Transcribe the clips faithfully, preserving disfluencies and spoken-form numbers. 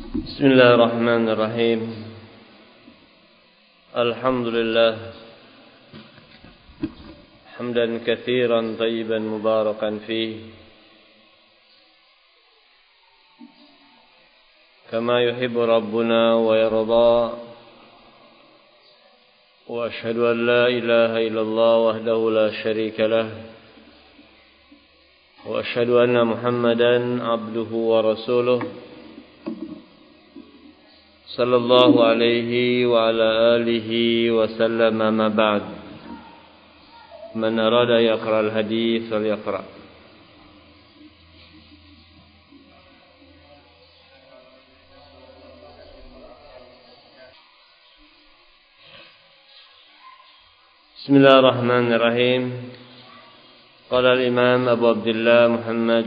Bismillahirrahmanirrahim. Alhamdulillah hamdan katsiran tayyiban mubarakan fihi kama yuhibbu rabbuna wa yarda. Wa ashhadu an la ilaha illallah wahdahu la syarika lah. Wa ashhadu anna Muhammadan abduhu wa rasuluh sallallahu alaihi wa ala alihi wa sallam. Ma ba'd. Man arada yaqra al-hadits falyaqra. Bismillahirrahmanirrahim. Qala al-Imam Abu Abdullah Muhammad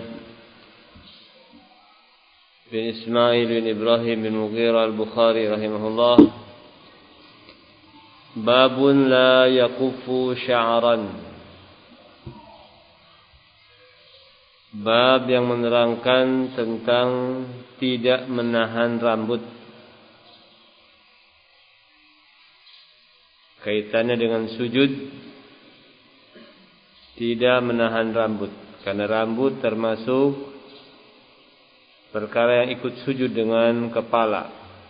bin Ismail bin Ibrahim bin Mughirah al-Bukhari rahimahullah, babun la yakufu sya'ran. Bab yang menerangkan tentang tidak menahan rambut. Kaitannya dengan sujud, tidak menahan rambut, karena rambut termasuk perkara yang ikut sujud dengan kepala.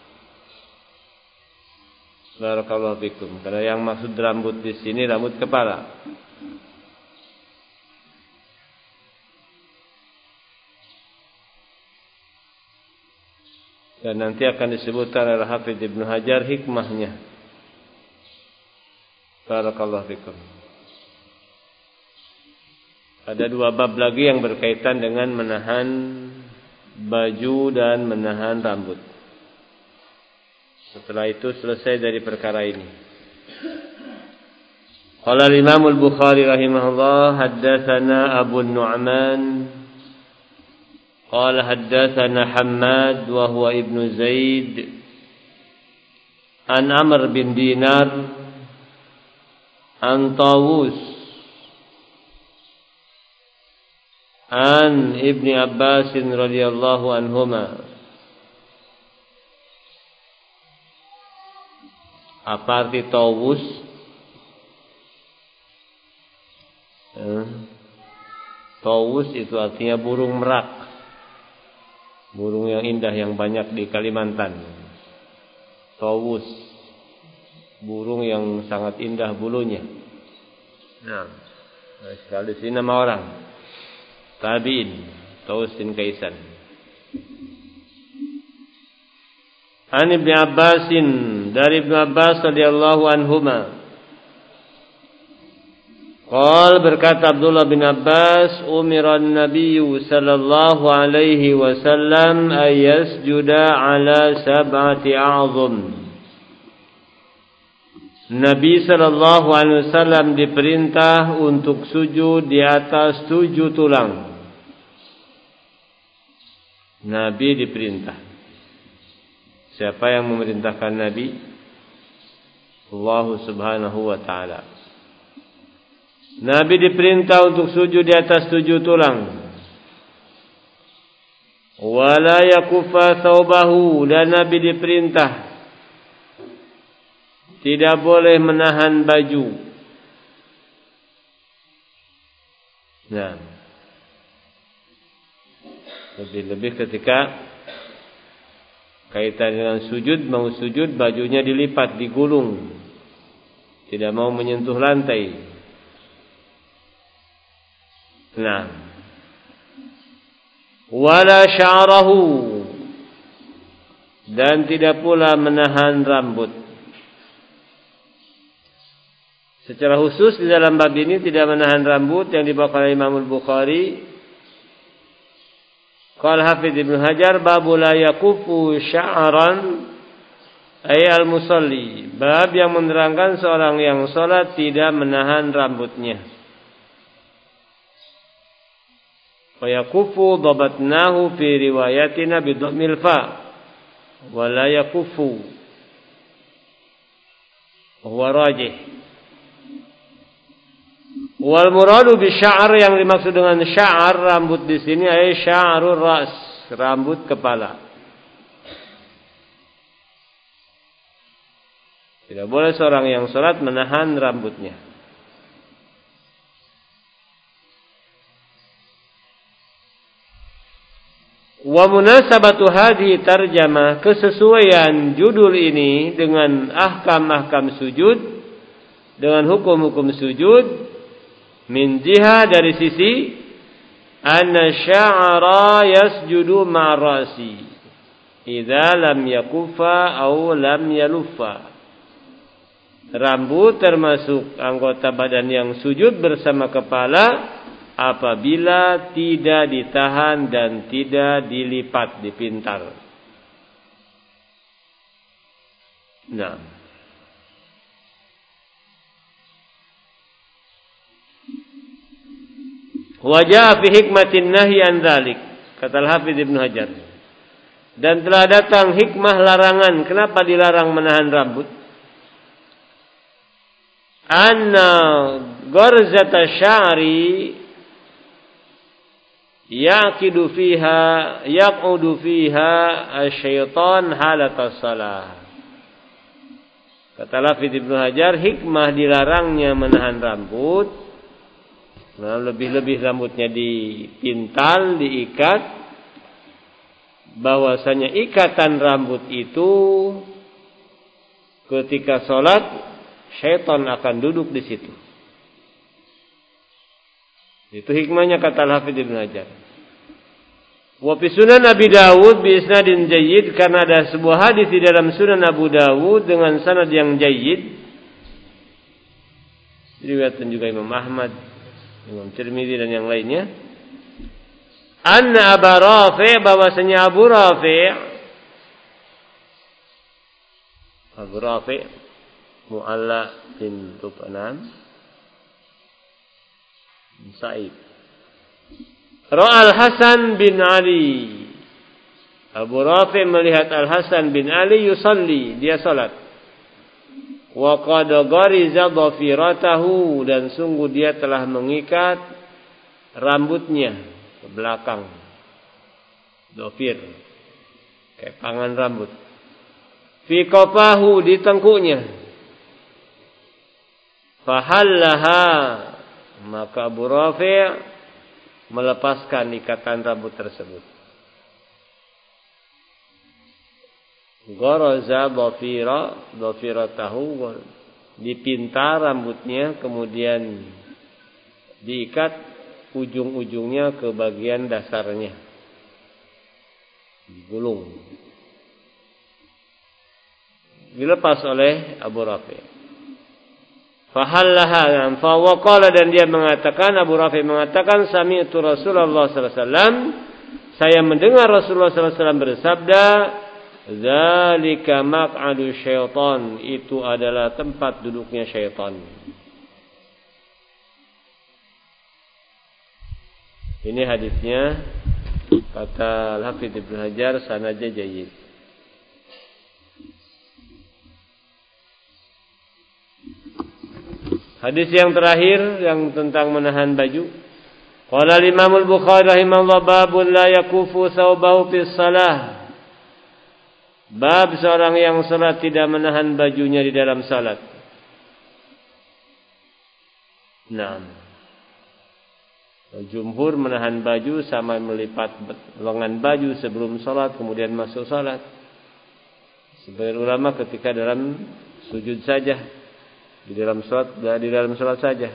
Barakallahu fikum. Karena yang maksud rambut di sini rambut kepala. Dan nanti akan disebutkan oleh Hafidz Ibnu Hajar hikmahnya. Barakallahu fikum. Ada dua bab lagi yang berkaitan dengan menahan baju dan menahan rambut. Setelah itu selesai dari perkara ini. Qala al-Imam al-Bukhari rahimahullah, haddatsana Abu Nu'man qala haddatsana Hammad wa huwa ibnu Zaid an Amr bin Dinar an Tawus an Ibni Abbas radhiyallahu anhuma. Apa arti Tawus? Eh, Tawus itu artinya burung merak, burung yang indah yang banyak di Kalimantan. Tawus, burung yang sangat indah bulunya. Nah, sekali sini nama orang tabi'in, Tawus bin Kaisan. An Ibnu Abbasin, dari Ibnu Abbas radhiyallahu anhuma. Qal, berkata Abdullah bin Abbas, umira an-nabiy sallallahu alaihi wasallam ay yasjuda ala sab'ati a'zam. Nabi sallallahu alaihi wasallam diperintah untuk sujud di atas tujuh tulang. Nabi diperintah. Siapa yang memerintahkan Nabi? Allah subhanahu wa ta'ala. Nabi diperintah untuk sujud di atas tujuh tulang. Wala yakufa thawbahu, dan Nabi diperintah tidak boleh menahan baju. Nah, lebih-lebih ketika kaitan dengan sujud, mau sujud bajunya dilipat, digulung, tidak mau menyentuh lantai. Nah, wala sya'rahu, dan tidak pula menahan rambut. Secara khusus di dalam bab ini tidak menahan rambut yang dibawa oleh Imam Al-Bukhari. Qala Hafidz Ibnu Hajar, babu la yakufu sya'ran ay al-musalli. Bab yang menerangkan seorang yang salat tidak menahan rambutnya. Wa yakufu dhabatnahu fi riwayatina bi dhammil fa wa la yakufu huwa rajih. Wal muradu bi sya'r, yang dimaksud dengan sya'r rambut di sini ay sya'rur ras, rambut kepala. Tidak boleh seorang yang salat menahan rambutnya. Wa munasabatu hadhi tarjamah, kesesuaian judul ini dengan ahkam-ahkam sujud, dengan hukum-hukum sujud, min jihah dari sisi anna sya'ara yasjudu ma'rasi idza lam yakuffa aw lam yaluffa. Rambut termasuk anggota badan yang sujud bersama kepala apabila tidak ditahan dan tidak dilipat, dipintal. Nah, wajah fi hikmatin nahi an dzalik, kata Al-Hafidz Ibnu Hajar. Dan telah datang hikmah larangan, kenapa dilarang menahan rambut? Anna gharzata sya'ri yaqidu fiha yaqudu fiha asy-syaitan halatas shalah. Kata Al-Hafidz Ibnu Hajar, hikmah dilarangnya menahan rambut, nah lebih-lebih rambutnya dipintal, diikat, bahwasanya ikatan rambut itu ketika salat syaitan akan duduk di situ. Itu hikmahnya, kata Al-Hafidz Ibnu Hajar. Wa fi Sunan Abi Dawud bi isnadin jayyid, karena ada sebuah hadis di dalam Sunan Abu Dawud dengan sanad yang jayyid. Diriwayatkan juga Imam Ahmad, Imam Tirmidzi dan yang lainnya. Anna Abu Rafi', bahwasanya Abu Rafi' Abu Rafi' Mu'alla bin Tubanan Sa'id Ra'al Hasan bin Ali. Abu Rafi melihat Al-Hasan bin Ali yusalli, dia salat. Wa qad ghariza dhafiratahu, dan sungguh dia telah mengikat rambutnya ke belakang. Dhafir, kepangan rambut. Fi qafahu, di tengkuknya. Fahallaha, maka Abu Rafi' melepaskan ikatan rambut tersebut. Gharaza dhafira, dhafiratahu, dipintar rambutnya, kemudian diikat ujung-ujungnya ke bagian dasarnya, digulung, dilepas oleh Abu Rafi'. Fahallaha, fa waqala, dan dia mengatakan, Abu Rafi mengatakan, sami'tu Rasulullah sallallahu alaihi wasallam, saya mendengar Rasulullah sallallahu alaihi wasallam bersabda, zalika maq'adu syaitan, itu adalah tempat duduknya syaitan. Ini hadisnya, kata Al-Hafidz Ibnu Hajar, sanadnya jayyid. Hadis yang terakhir yang tentang menahan baju. Qala Imam Al-Bukhari rahimahullah, babun la yakufu thawbahu fi shalah. Bab seorang yang salat tidak menahan bajunya di dalam salat. Naam. Jumhur menahan baju sama melipat lengan baju sebelum salat kemudian masuk salat. Sebagian ulama ketika dalam sujud saja. Di dalam salat, di dalam salat saja.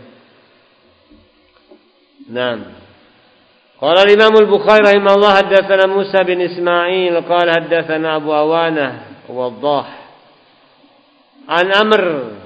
Naam. Qala Imam Al-Bukhari rahimahullah, haddatsana Musa bin Ismail qala haddatsana Abu Awanah Waddah an Amr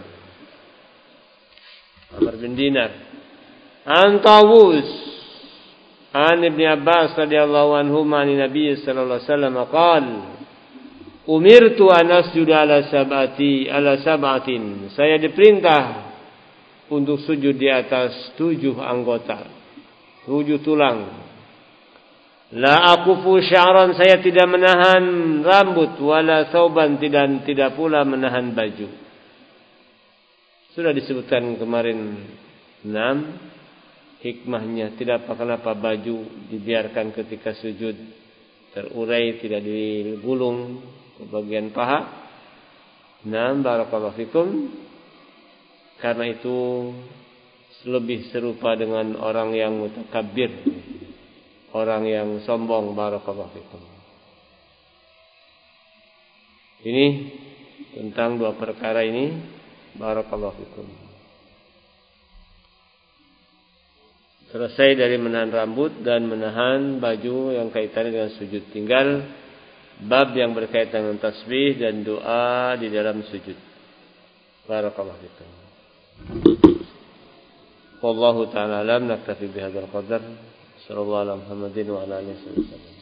Amr bin Dinar an Tawus an Ibn Abbas radhiyallahu anhuma an Nabi sallallahu alaihi wasallam qala umirtu an asjuda ala sab'ati ala sab'atin, saya diperintah untuk sujud di atas tujuh anggota, tujuh tulang. La akufu sya'ran, saya tidak menahan rambut, wala thawban, tidak tidak pula menahan baju. Sudah disebutkan kemarin enam hikmahnya, tidak kenapa baju dibiarkan ketika sujud terurai, tidak digulung ke bagian paha. Nah, barakallahu fikum. Karena itu lebih serupa dengan orang yang mutakabbir, orang yang sombong, barakallahu fikum. Ini tentang dua perkara ini, barakallahu fikum. Selesai dari menahan rambut dan menahan baju yang kaitannya dengan sujud. Tinggal bab yang berkaitan dengan tasbih dan doa di dalam sujud. Barakallahu fikum. Wallahu ta'ala alam, naktafi bihadzal qadar. Sallallahu ala Muhammadin wa ala alihi wasallam.